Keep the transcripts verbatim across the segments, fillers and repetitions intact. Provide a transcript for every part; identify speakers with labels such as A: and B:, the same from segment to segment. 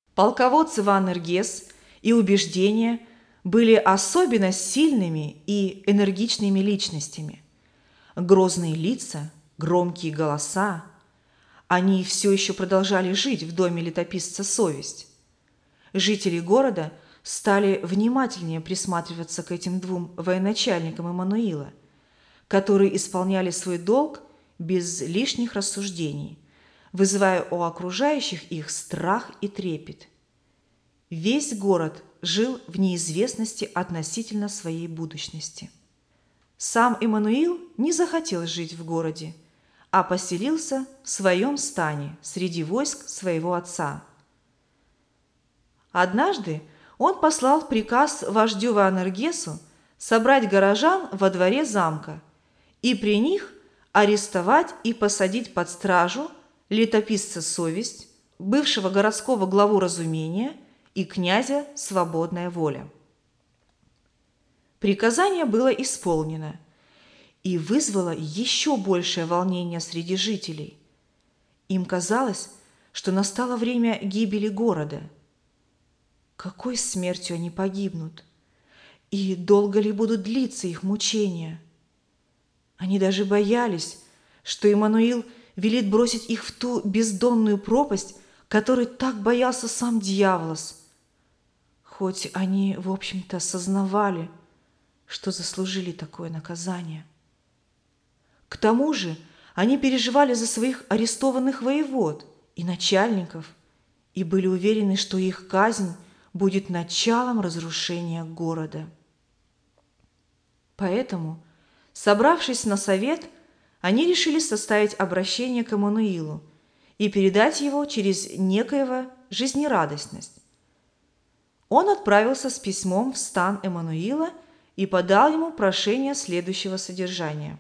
A: Полководцы Ваенергес и убеждения были особенно сильными и энергичными личностями. Грозные лица, громкие голоса. Они все еще продолжали жить в доме летописца «Совесть». Жители города стали внимательнее присматриваться к этим двум военачальникам Эммануила, которые исполняли свой долг без лишних рассуждений, вызывая у окружающих их страх и трепет. Весь город жил в неизвестности относительно своей будущности. Сам Эммануил не захотел жить в городе, а поселился в своем стане среди войск своего отца. Однажды он послал приказ вождю Ваенергесу собрать горожан во дворе замка и при них арестовать и посадить под стражу летописца «Совесть», бывшего городского главу Разумения и князя Свободная воля. Приказание было исполнено и вызвало еще большее волнение среди жителей. Им казалось, что настало время гибели города. Какой смертью они погибнут? И долго ли будут длиться их мучения? Они даже боялись, что Эммануил велит бросить их в ту бездонную пропасть, которой так боялся сам дьяволос, хоть они, в общем-то, сознавали, что заслужили такое наказание. К тому же они переживали за своих арестованных воевод и начальников и были уверены, что их казнь будет началом разрушения города. Поэтому, собравшись на совет, они решили составить обращение к Эммануилу и передать его через некоего Жизнерадостность. Он отправился с письмом в стан Эммануила и подал ему прошение следующего содержания.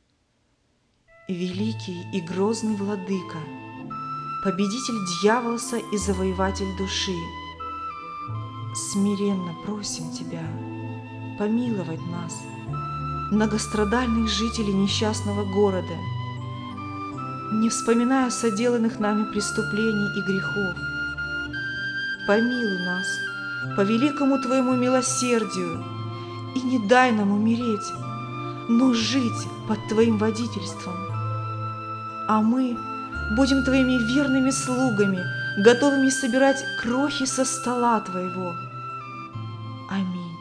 A: «Великий и грозный владыка, победитель дьяволоса и завоеватель души, смиренно просим Тебя помиловать нас, многострадальных жителей несчастного города, не вспоминая соделанных нами преступлений и грехов. Помилуй нас по великому Твоему милосердию и не дай нам умереть, но жить под Твоим водительством. А мы будем Твоими верными слугами, готовыми собирать крохи со стола Твоего. Аминь».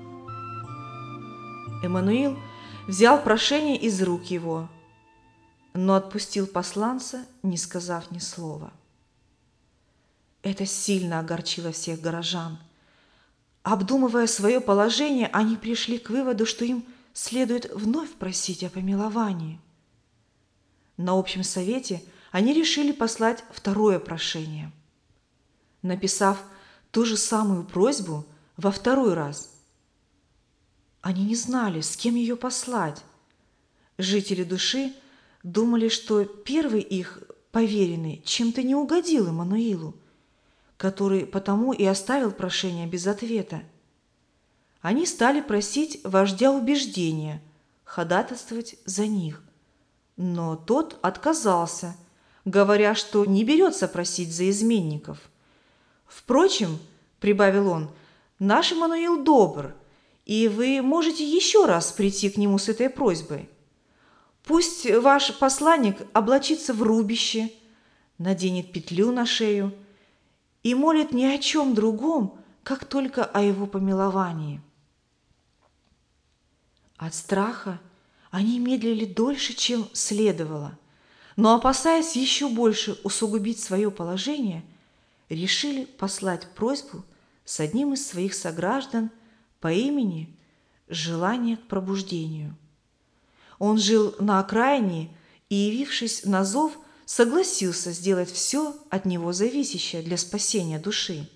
A: Эммануил взял прошение из рук его, но отпустил посланца, не сказав ни слова. Это сильно огорчило всех горожан. Обдумывая свое положение, они пришли к выводу, что им следует вновь просить о помиловании. На общем совете они решили послать второе прошение, написав ту же самую просьбу во второй раз. Они не знали, с кем ее послать. Жители души думали, что первый их поверенный чем-то не угодил Эммануилу, который потому и оставил прошение без ответа. Они стали просить вождя убеждения ходатайствовать за них, но тот отказался, говоря, что не берется просить за изменников. «Впрочем, — прибавил он, — наш Эммануил добр, и вы можете еще раз прийти к нему с этой просьбой. Пусть ваш посланник облачится в рубище, наденет петлю на шею и молит ни о чем другом, как только о его помиловании». От страха они медлили дольше, чем следовало, но, опасаясь еще больше усугубить свое положение, решили послать просьбу с одним из своих сограждан по имени «Желание к пробуждению». Он жил на окраине и, явившись на зов, согласился сделать все от него зависящее для спасения души.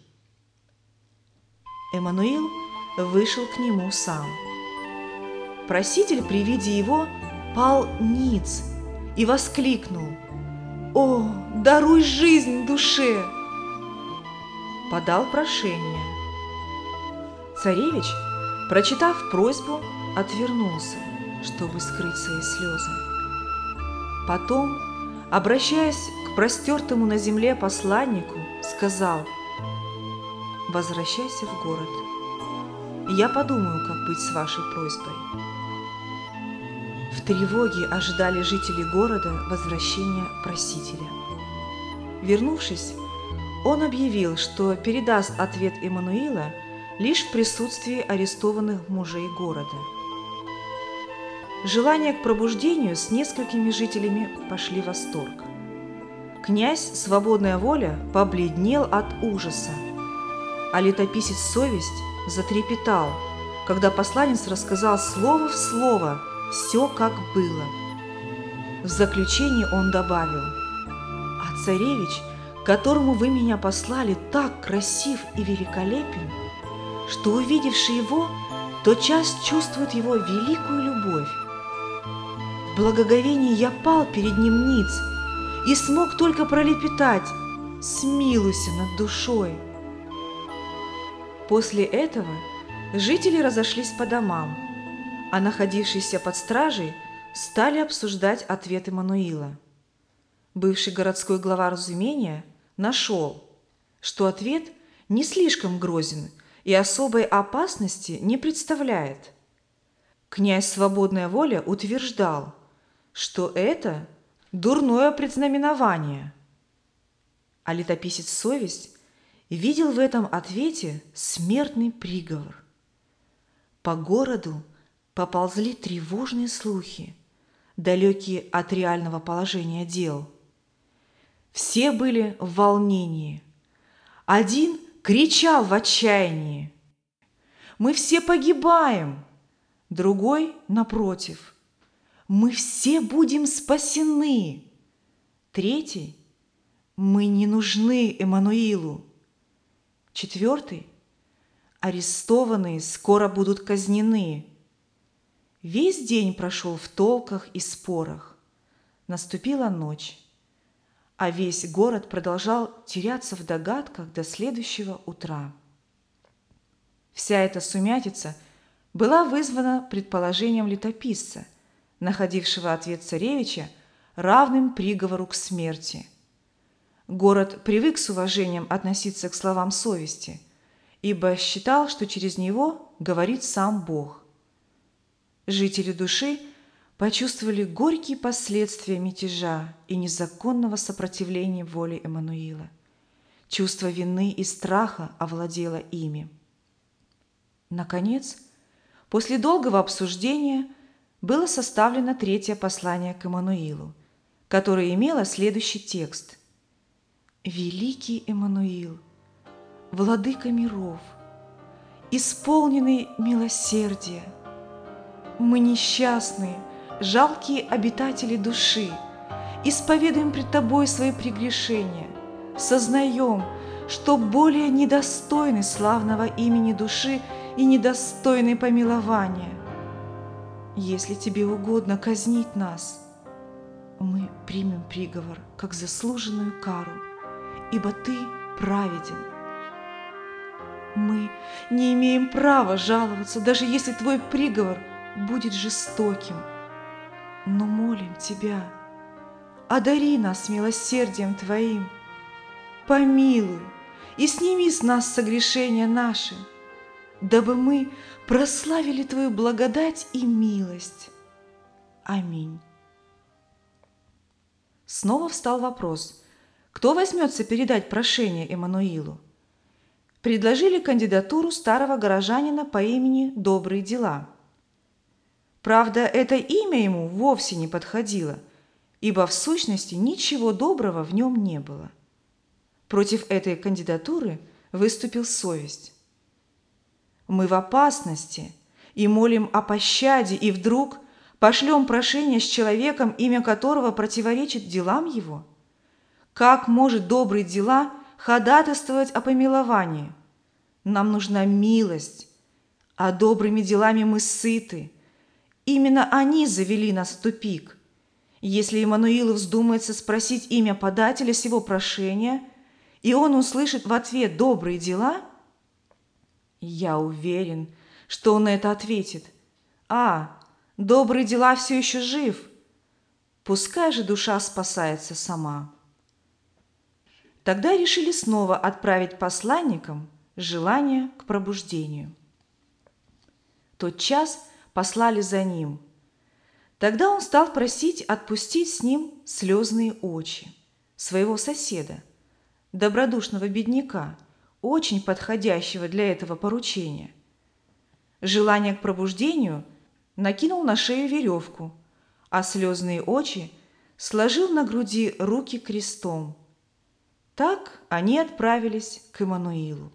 A: Эммануил вышел к нему сам. Проситель при виде его пал ниц и воскликнул: «О, даруй жизнь душе!» Подал прошение. Царевич, прочитав просьбу, отвернулся, чтобы скрыть свои слезы. Потом, обращаясь к простертому на земле посланнику, сказал: возвращайся в город. Я подумаю, как быть с вашей просьбой». В тревоге ожидали жители города возвращения просителя. Вернувшись, он объявил, что передаст ответ Эммануила лишь в присутствии арестованных мужей города. Желание к пробуждению с несколькими жителями пошли в восторг. Князь «Свободная воля» побледнел от ужаса, а летописец «Совесть» затрепетал, когда посланец рассказал слово в слово все, как было. В заключение он добавил: «А царевич, которому вы меня послали, так красив и великолепен, что увидевший его, тотчас чувствует его великую любовь. В благоговении я пал перед ним ниц и смог только пролепетать: смилуйся над душой». После этого жители разошлись по домам, а находившиеся под стражей стали обсуждать ответ Эммануила. Бывший городской глава Разумения нашел, что ответ не слишком грозен и особой опасности не представляет. Князь «Свободная воля» утверждал, что это дурное предзнаменование, а летописец «Совесть» видел в этом ответе смертный приговор. По городу поползли тревожные слухи, далекие от реального положения дел. Все были в волнении. Один кричал в отчаянии: «Мы все погибаем!» Другой, напротив: «Мы все будем спасены!» Третий: «Мы не нужны Эммануилу!» Четвертый: «Арестованные скоро будут казнены!» Весь день прошел в толках и спорах. Наступила ночь, а весь город продолжал теряться в догадках до следующего утра. Вся эта сумятица была вызвана предположением летописца, находившего ответ царевича равным приговору к смерти. Город привык с уважением относиться к словам совести, ибо считал, что через него говорит сам Бог. Жители души почувствовали горькие последствия мятежа и незаконного сопротивления воле Эммануила. Чувство вины и страха овладело ими. Наконец, после долгого обсуждения было составлено третье послание к Эммануилу, которое имело следующий текст: «Великий Эммануил, владыка миров, исполненный милосердия, мы несчастные, жалкие обитатели души, исповедуем пред Тобой свои прегрешения, сознаем, что более недостойны славного имени души и недостойны помилования. Если Тебе угодно казнить нас, мы примем приговор как заслуженную кару, ибо Ты праведен. Мы не имеем права жаловаться, даже если Твой приговор будет жестоким. Но молим Тебя, одари нас милосердием Твоим, помилуй и сними с нас согрешения наши, дабы мы прославили Твою благодать и милость. Аминь». Снова встал вопрос, кто возьмется передать прошение Эммануилу. Предложили кандидатуру старого горожанина по имени Добрые дела. Правда, это имя ему вовсе не подходило, ибо в сущности ничего доброго в нем не было. Против этой кандидатуры выступил совесть. Мы в опасности и молим о пощаде, и вдруг пошлем прошение с человеком, имя которого противоречит делам его? Как может добрые дела ходатайствовать о помиловании? Нам нужна милость, а добрыми делами мы сыты. Именно они завели нас в тупик. Если Эммануилу вздумается спросить имя подателя сего прошения, и он услышит в ответ добрые дела, я уверен, что он на это ответит: «А, добрые дела все еще жив. Пускай же душа спасается сама». Тогда решили снова отправить посланникам желание к пробуждению. Тотчас послали за ним. Тогда он стал просить отпустить с ним слезные очи своего соседа, добродушного бедняка, очень подходящего для этого поручения. Желание к пробуждению накинул на шею веревку, а слезные очи сложил на груди руки крестом. Так они отправились к Иммануилу.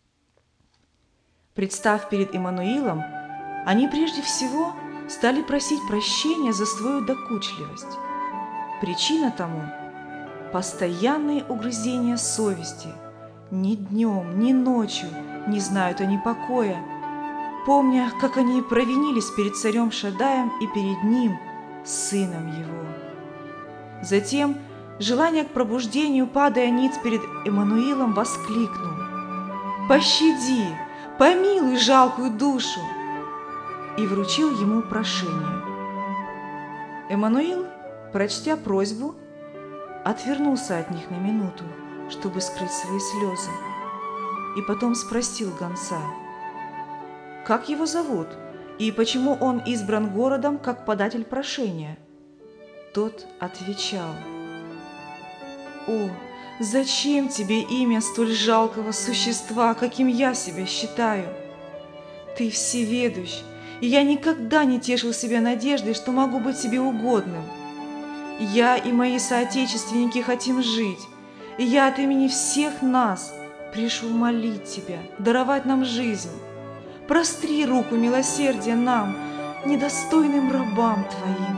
A: Представ перед Иммануилом, они прежде всего стали просить прощения за свою докучливость. Причина тому – постоянные угрызения совести. Ни днем, ни ночью не знают они покоя, помня, как они провинились перед царем Шаддаем и перед ним, сыном его. Затем желание к пробуждению, падая ниц перед Иммануилом, воскликнул: «Пощади, помилуй жалкую душу!» и вручил ему прошение. Иммануил, прочтя просьбу, отвернулся от них на минуту, чтобы скрыть свои слезы, и потом спросил гонца, как его зовут и почему он избран городом как податель прошения. Тот отвечал: «О, зачем тебе имя столь жалкого существа, каким я себя считаю? Ты всеведущ, и я никогда не тешил себя надеждой, что могу быть себе угодным. Я и мои соотечественники хотим жить, и я от имени всех нас пришел молить тебя даровать нам жизнь. Простри руку милосердия нам, недостойным рабам твоим».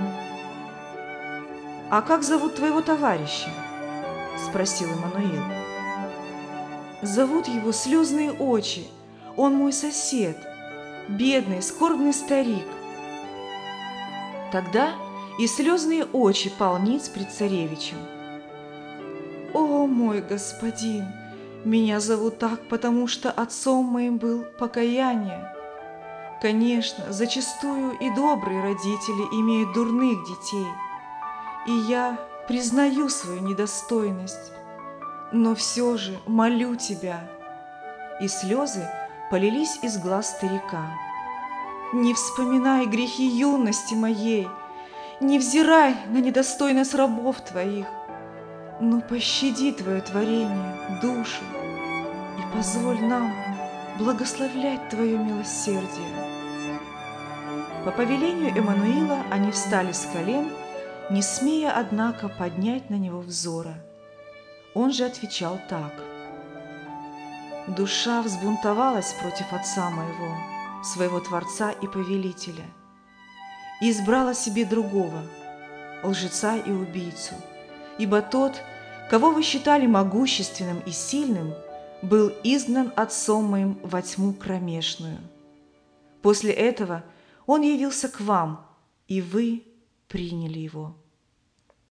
A: «А как зовут твоего товарища?» – спросил Иммануил. «Зовут его Слезные очи, он мой сосед, бедный, скорбный старик». Тогда и Слезные очи пал ниц пред царевичем. «О, мой господин, меня зовут так, потому что отцом моим был Покаяние. Конечно, зачастую и добрые родители имеют дурных детей, и я признаю свою недостойность, но все же молю тебя». И слезы полились из глаз старика. «Не вспоминай грехи юности моей, не взирай на недостойность рабов твоих, но пощади твое творение, душу, и позволь нам благословлять твое милосердие». По повелению Иммануила они встали с колен, не смея, однако, поднять на него взора. Он же отвечал так: «Душа взбунтовалась против отца моего, своего Творца и Повелителя, и избрала себе другого, лжеца и убийцу, ибо тот, кого вы считали могущественным и сильным, был изгнан отцом моим во тьму кромешную. После этого он явился к вам, и вы приняли его.